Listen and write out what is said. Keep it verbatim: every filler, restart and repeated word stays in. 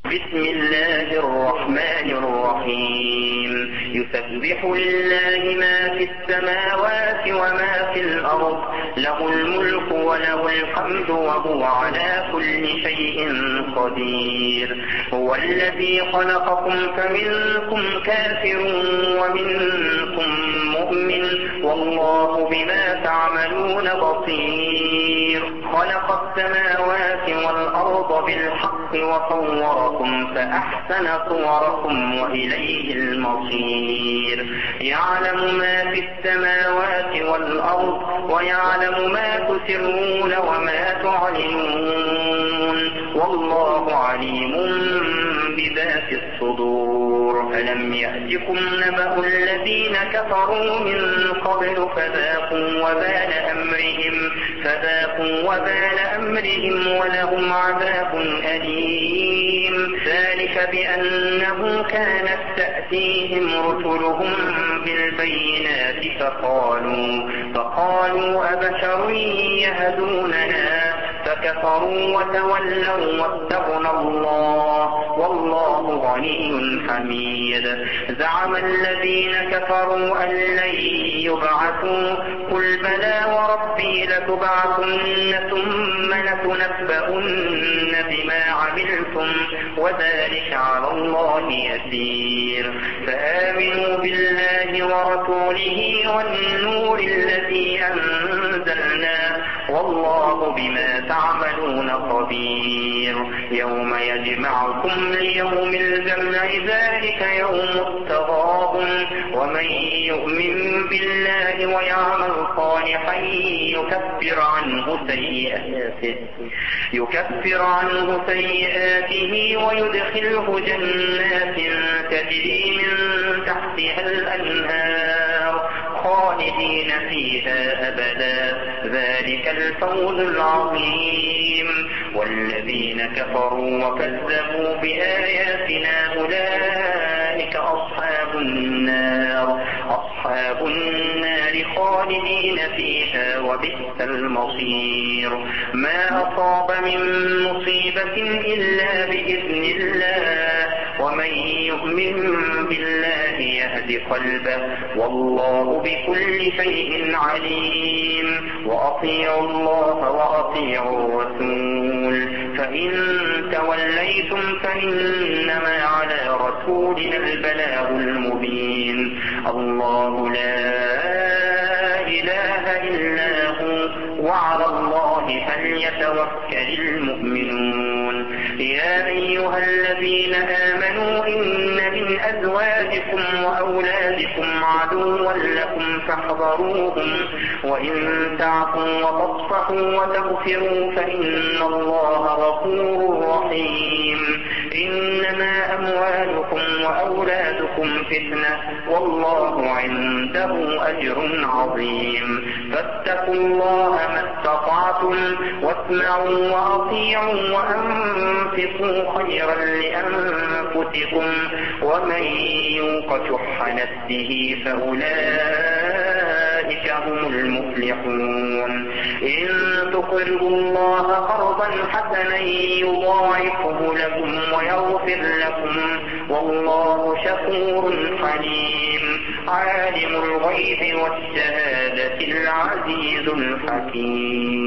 بسم الله الرحمن الرحيم يسبح لله ما في السماوات وما في الأرض له الملك وله الحمد وهو على كل شيء قدير هو الذي خلقكم فمنكم كافر ومنكم مؤمن والله بما تعملون بصير خلق السماوات والأرض بالحق وصوركم فأحسن صوركم وإليه المصير يعلم ما في السماوات والأرض ويعلم ما تسرون وما تعلنون والله عليم بذات الصدور ألم يأتكم نبأ الذين كفروا من قبل فذاقوا وبال أمرهم فذاقوا وبال أمرهم ولهم عذاب أليم ذلك بأنه كانت تأتيهم رسلهم بالبينات فقالوا فقالوا أبشر يهدوننا فكفروا وتولوا واستغنى الله والله غني حميد زعم الذين كفروا أن لن يبعثوا قل بلى وربي لتبعثن ثم لتنبؤن بما عملتم وذلك على الله يسير فآمنوا بالله ورسوله والنور الذي أنزلنا والله بما تعملون خبير يوم يجمعكم ليوم الجمع ذلك يوم التغابن ومن يؤمن بالله ويعمل صالحا يكفر عنه سيئاته يكفر عنه سيئاته ويدخله جنات تجري من تحتها الأنهار خالدين فيها أبدا ذلك الفوز العظيم والذين كفروا وكذبوا بآياتنا أولئك أصحاب النار أصحاب النار خالدين فيها وبئس المصير ما أصاب من مصيبة إلا بإذن الله ومن يؤمن بالله يهد قلبه والله بكل شيء عليم وأطيعوا الله وأطيعوا الرسول فإن توليتم فإنما على رسولنا البلاغ المبين الله لا إله إلا هو وعلى الله فليتوكل المؤمنون يا أيها الذين آمنوا إن من أزواجكم وأولادكم عدوا لكم فاحذروهم وإن تعفوا وتصفحوا وتغفروا فإن الله غفور رحيم إنما أموالكم وأولادكم فتنة والله عنده أجر عظيم فاتقوا الله ما استطعتم واسمعوا وأطيعوا وأنفقوا خيرا لأنفسكم ومن يوق شح نفسه فأولئك هم المفلحون إن تقرضوا الله قرضا حسنا يضاعفه لكم ويغفر لكم والله شكور حليم عالم الغيب والشهادة العزيز الحكيم